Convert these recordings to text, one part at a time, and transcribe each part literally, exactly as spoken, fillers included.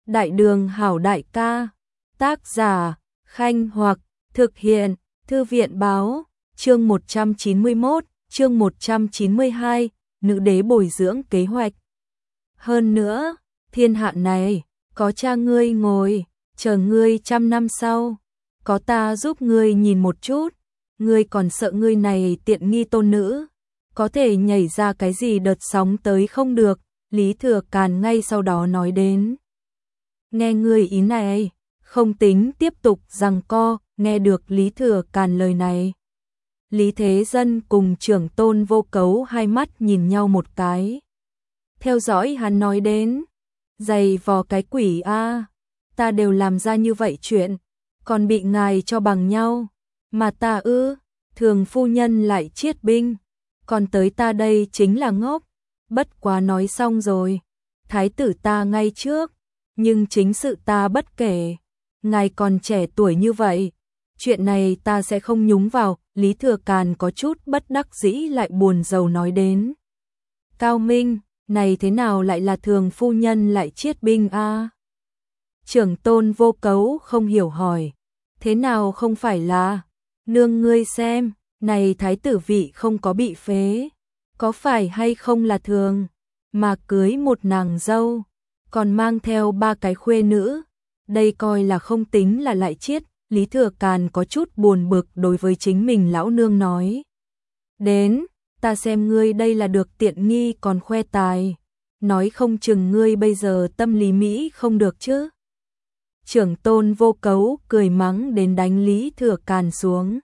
Đại đường hảo đại ca, tác giả, Khanh Hoặc, thực hiện, Thư viện báo, chương một trăm chín mươi mốt, chương một trăm chín mươi hai, nữ đế bồi dưỡng kế hoạch. Hơn nữa, thiên hạ này, có cha ngươi ngồi, chờ ngươi trăm năm sau, có ta giúp ngươi nhìn một chút, ngươi còn sợ ngươi này tiện nghi tôn nữ, có thể nhảy ra cái gì đợt sóng tới không được, Lý Thừa Càn ngay sau đó nói đến. Nghe ngươi ý này, không tính tiếp tục giằng co, nghe được Lý Thừa Càn lời này. Lý Thế Dân cùng Trưởng Tôn Vô Cấu hai mắt nhìn nhau một cái. Theo dõi hắn nói đến, giày vò cái quỷ a, ta đều làm ra như vậy chuyện, còn bị ngài cho bằng nhau, mà ta ư, thường phu nhân lại chiết binh, còn tới ta đây chính là ngốc, bất quá nói xong rồi, thái tử ta ngay trước, nhưng chính sự ta bất kể, ngài còn trẻ tuổi như vậy, chuyện này ta sẽ không nhúng vào, Lý Thừa Càn có chút bất đắc dĩ lại buồn rầu nói đến. Cao Minh, này thế nào lại là thường phu nhân lại chiết binh a? À? Trưởng Tôn Vô Cấu không hiểu hỏi, thế nào không phải là, nương ngươi xem, này thái tử vị không có bị phế, có phải hay không là thường, mà cưới một nàng dâu, còn mang theo ba cái khuê nữ, đây coi là không tính là lại chiết. Lý Thừa Càn có chút buồn bực đối với chính mình lão nương nói. Đến, ta xem ngươi đây là được tiện nghi còn khoe tài, nói không chừng ngươi bây giờ tâm lý Mỹ không được chứ. Trưởng Tôn Vô Cấu cười mắng đến đánh Lý Thừa Càn xuống.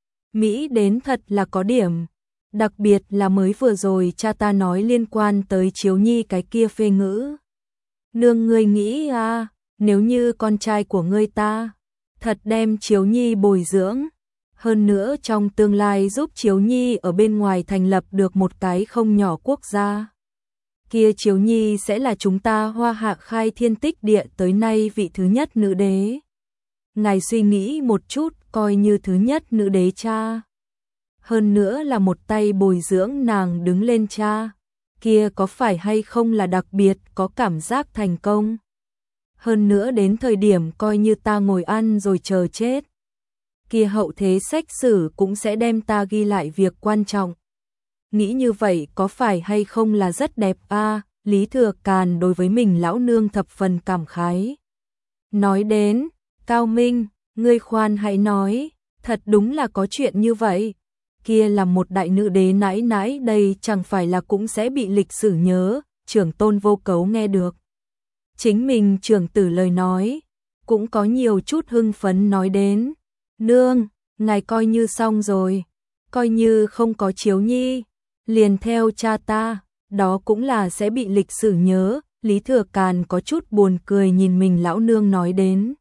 Mỹ đến thật là có điểm, đặc biệt là mới vừa rồi cha ta nói liên quan tới Chiếu Nhi cái kia phê ngữ. Nương ngươi nghĩ à, nếu như con trai của ngươi ta thật đem Chiếu Nhi bồi dưỡng, hơn nữa trong tương lai giúp Chiếu Nhi ở bên ngoài thành lập được một cái không nhỏ quốc gia. Kia Chiếu Nhi sẽ là chúng ta Hoa Hạ khai thiên tích địa tới nay vị thứ nhất nữ đế. Ngài suy nghĩ một chút, coi như thứ nhất nữ đế cha. Hơn nữa là một tay bồi dưỡng nàng đứng lên cha. Kia có phải hay không là đặc biệt có cảm giác thành công? Hơn nữa đến thời điểm coi như ta ngồi ăn rồi chờ chết. Kia hậu thế sách sử cũng sẽ đem ta ghi lại việc quan trọng. Nghĩ như vậy có phải hay không là rất đẹp a? À, Lý Thừa Càn đối với mình lão nương thập phần cảm khái. Nói đến, Cao Minh, ngươi khoan hãy nói, thật đúng là có chuyện như vậy. Kia là một đại nữ đế nãi nãi đây chẳng phải là cũng sẽ bị lịch sử nhớ, Trưởng Tôn Vô Cấu nghe được. Chính mình trưởng tử lời nói, cũng có nhiều chút hưng phấn nói đến. Nương, ngài coi như xong rồi, coi như không có Chiếu Nhi, liền theo cha ta, đó cũng là sẽ bị lịch sử nhớ. Lý Thừa Càn có chút buồn cười nhìn mình lão nương nói đến.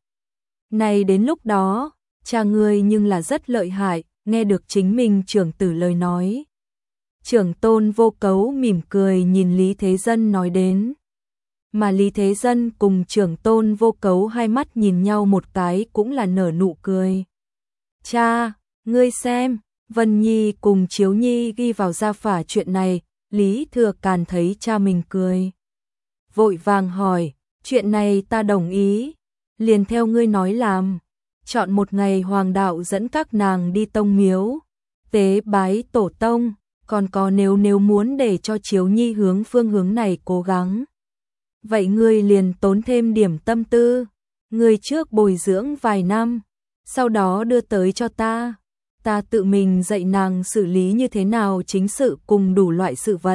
Này đến lúc đó, cha ngươi nhưng là rất lợi hại, nghe được chính mình trưởng tử lời nói. Trưởng Tôn Vô Cấu mỉm cười nhìn Lý Thế Dân nói đến. Mà Lý Thế Dân cùng Trưởng Tôn Vô Cấu hai mắt nhìn nhau một cái cũng là nở nụ cười. Cha, ngươi xem, Vân Nhi cùng Chiếu Nhi ghi vào gia phả chuyện này, Lý Thừa Càn thấy cha mình cười. Vội vàng hỏi, chuyện này ta đồng ý, liền theo ngươi nói làm, chọn một ngày hoàng đạo dẫn các nàng đi tông miếu, tế bái tổ tông, còn có nếu nếu muốn để cho Chiếu Nhi hướng phương hướng này cố gắng. Vậy ngươi liền tốn thêm điểm tâm tư, ngươi trước bồi dưỡng vài năm, sau đó đưa tới cho ta, ta tự mình dạy nàng xử lý như thế nào chính sự cùng đủ loại sự vật.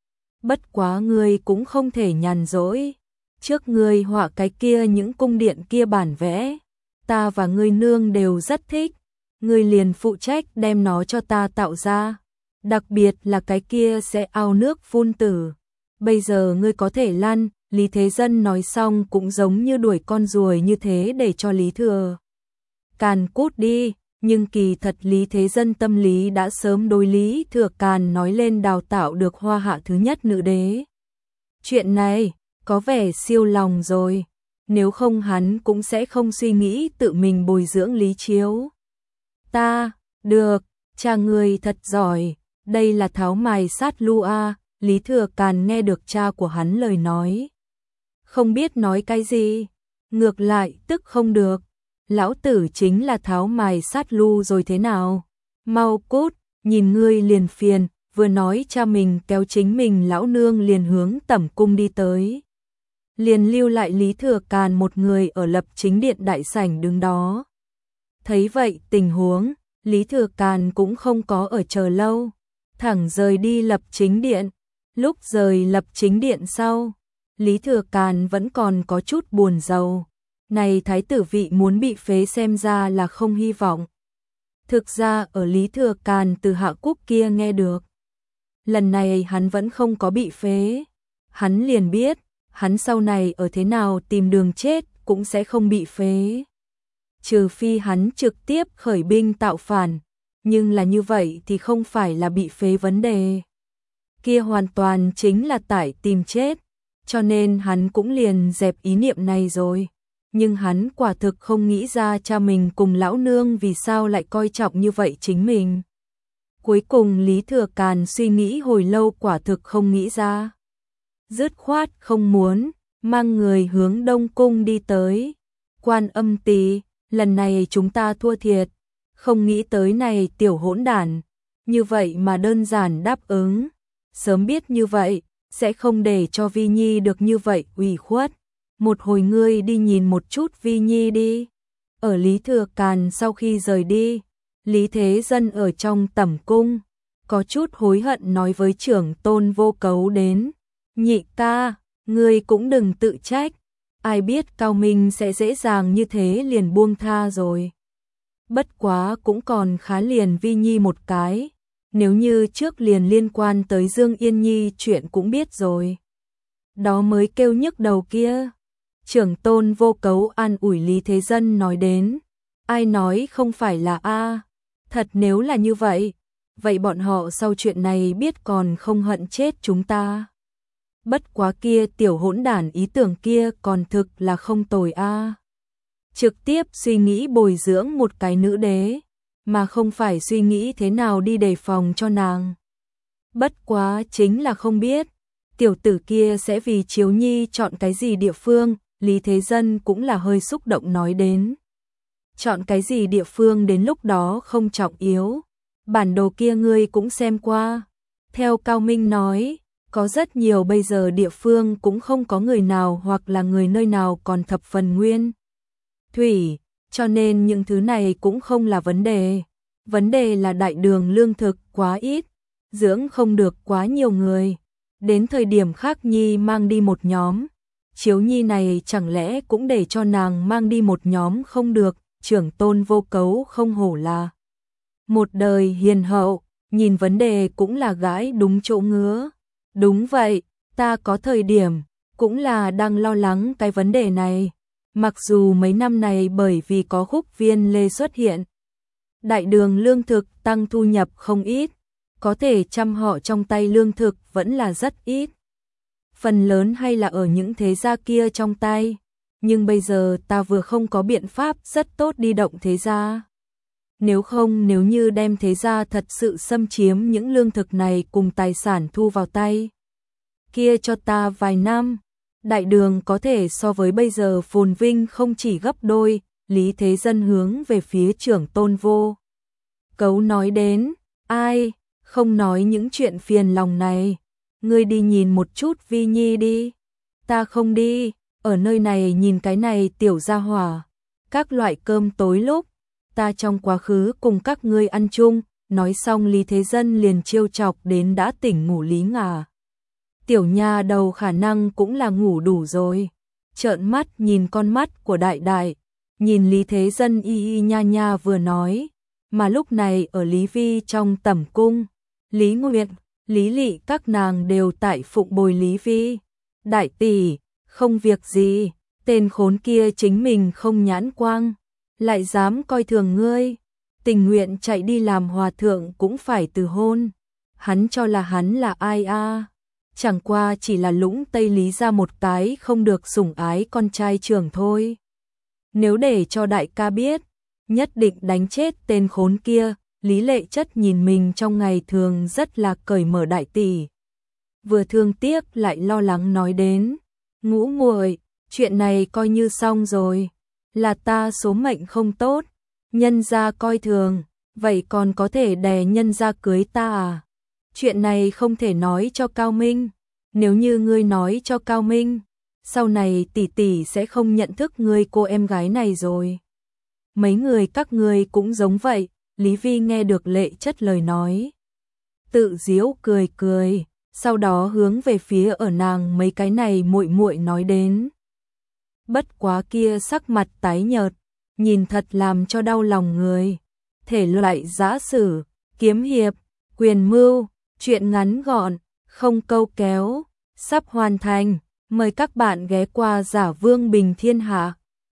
Bất quá ngươi cũng không thể nhàn rỗi, trước ngươi họa cái kia những cung điện kia bản vẽ, ta và ngươi nương đều rất thích, ngươi liền phụ trách đem nó cho ta tạo ra, đặc biệt là cái kia sẽ ao nước phun tử. Bây giờ ngươi có thể lăn. Lý Thế Dân nói xong cũng giống như đuổi con ruồi như thế để cho Lý Thừa Càn cút đi, nhưng kỳ thật Lý Thế Dân tâm lý đã sớm đối Lý Thừa Càn nói lên đào tạo được Hoa Hạ thứ nhất nữ đế. Chuyện này, có vẻ siêu lòng rồi, nếu không hắn cũng sẽ không suy nghĩ tự mình bồi dưỡng Lý Chiếu. Ta, được, cha người thật giỏi, đây là tháo mài sát lu a. Lý Thừa Càn nghe được cha của hắn lời nói. không biết nói cái gì, ngược lại tức không được. Lão tử chính là tháo mài sát lu rồi thế nào? Mau cút, nhìn ngươi liền phiền, vừa nói cha mình kéo chính mình lão nương liền hướng tẩm cung đi tới. Liền lưu lại Lý Thừa Càn một người ở lập chính điện đại sảnh đứng đó. Thấy vậy tình huống, Lý Thừa Càn cũng không có ở chờ lâu, thẳng rời đi lập chính điện. Lúc rời lập chính điện sau, Lý Thừa Càn vẫn còn có chút buồn rầu. Này thái tử vị muốn bị phế xem ra là không hy vọng. Thực ra ở Lý Thừa Càn từ Hạ Quốc kia nghe được. Lần này hắn vẫn không có bị phế. Hắn liền biết, hắn sau này ở thế nào tìm đường chết cũng sẽ không bị phế. Trừ phi hắn trực tiếp khởi binh tạo phản, nhưng là như vậy thì không phải là bị phế vấn đề. Kia hoàn toàn chính là tại tìm chết, cho nên hắn cũng liền dẹp ý niệm này rồi. Nhưng hắn quả thực không nghĩ ra cha mình cùng lão nương vì sao lại coi trọng như vậy chính mình. Cuối cùng Lý Thừa Càn suy nghĩ hồi lâu quả thực không nghĩ ra. Dứt khoát không muốn, mang người hướng Đông Cung đi tới. Quan Âm Tỳ, lần này chúng ta thua thiệt, không nghĩ tới này tiểu hỗn đản, như vậy mà đơn giản đáp ứng. Sớm biết như vậy, sẽ không để cho Vi Nhi được như vậy ủy khuất. Một hồi ngươi đi nhìn một chút Vi Nhi đi. Ở Lý Thừa Càn sau khi rời đi, Lý Thế Dân ở trong tẩm cung, có chút hối hận nói với trưởng tôn Vô Cấu đến. Nhị ca, ngươi cũng đừng tự trách, ai biết Cao Minh sẽ dễ dàng như thế liền buông tha rồi. Bất quá cũng còn khá liền Vi Nhi một cái, nếu như trước liền liên quan tới Dương Yên Nhi chuyện cũng biết rồi. Đó mới kêu nhức đầu kia. Trưởng tôn Vô Cấu an ủi Lý Thế Dân nói đến, ai nói không phải là a, thật nếu là như vậy, vậy bọn họ sau chuyện này biết còn không hận chết chúng ta. Bất quá kia tiểu hỗn đản ý tưởng kia còn thực là không tồi a. Trực tiếp suy nghĩ bồi dưỡng một cái nữ đế, mà không phải suy nghĩ thế nào đi đề phòng cho nàng. Bất quá chính là không biết, tiểu tử kia sẽ vì Chiếu Nhi chọn cái gì địa phương. Lý Thế Dân cũng là hơi xúc động nói đến. Chọn cái gì địa phương đến lúc đó không trọng yếu. Bản đồ kia ngươi cũng xem qua. Theo Cao Minh nói, có rất nhiều bây giờ địa phương cũng không có người nào hoặc là người nơi nào còn thập phần nguyên thủy, cho nên những thứ này cũng không là vấn đề. Vấn đề là đại đường lương thực quá ít, dưỡng không được quá nhiều người. Đến thời điểm khác Nhi mang đi một nhóm. Chiếu Nhi này chẳng lẽ cũng để cho nàng mang đi một nhóm không được. Trưởng tôn Vô Cấu không hổ là một đời hiền hậu, nhìn vấn đề cũng là gãi đúng chỗ ngứa. Đúng vậy, ta có thời điểm cũng là đang lo lắng cái vấn đề này. Mặc dù mấy năm này bởi vì có Khúc Viên Lê xuất hiện, đại đường lương thực tăng thu nhập không ít, có thể chăm họ trong tay lương thực vẫn là rất ít. Phần lớn hay là ở những thế gia kia trong tay, nhưng bây giờ ta vừa không có biện pháp rất tốt đi động thế gia. Nếu không nếu như đem thế gia thật sự xâm chiếm những lương thực này cùng tài sản thu vào tay, kia cho ta vài năm, đại đường có thể so với bây giờ phồn vinh không chỉ gấp đôi. Lý Thế Dân hướng về phía trưởng tôn Vô Cấu nói đến, ai, không nói những chuyện phiền lòng này, ngươi đi nhìn một chút Vi Nhi đi. Ta không đi, ở nơi này nhìn cái này tiểu gia hỏa, các loại cơm tối lúc, ta trong quá khứ cùng các ngươi ăn chung. Nói xong Lý Thế Dân liền trêu chọc đến đã tỉnh ngủ Lý Ngà. Tiểu nha đầu khả năng cũng là ngủ đủ rồi, trợn mắt nhìn con mắt của đại đại, nhìn Lý Thế Dân y y nha nha vừa nói. Mà lúc này ở Lý Vi trong tẩm cung, Lý Nguyệt, Lý Lị các nàng đều tại phụng bồi Lý Vi. Đại tỷ, không việc gì, tên khốn kia chính mình không nhãn quang, lại dám coi thường ngươi, tình nguyện chạy đi làm hòa thượng cũng phải từ hôn. Hắn cho là hắn là ai a? À? Chẳng qua chỉ là lũng Tây Lý ra một cái không được sủng ái con trai trưởng thôi. Nếu để cho đại ca biết, nhất định đánh chết tên khốn kia. Lý Lệ Chất nhìn mình trong ngày thường rất là cởi mở đại tỷ, vừa thương tiếc lại lo lắng nói đến. Ngũ muội, chuyện này coi như xong rồi, là ta số mệnh không tốt, nhân gia coi thường, vậy còn có thể đè nhân gia cưới ta à? Chuyện này không thể nói cho Cao Minh, nếu như ngươi nói cho Cao Minh, sau này tỷ tỷ sẽ không nhận thức ngươi cô em gái này rồi. Mấy người các ngươi cũng giống vậy, Lý Vi nghe được Lệ Chất lời nói. Tự giễu cười cười, sau đó hướng về phía ở nàng mấy cái này muội muội nói đến. Bất quá kia sắc mặt tái nhợt, nhìn thật làm cho đau lòng người. Thể loại giã sử, kiếm hiệp, quyền mưu, chuyện ngắn gọn, không câu kéo, sắp hoàn thành. Mời các bạn ghé qua Giả Vương Bình Thiên Hạ.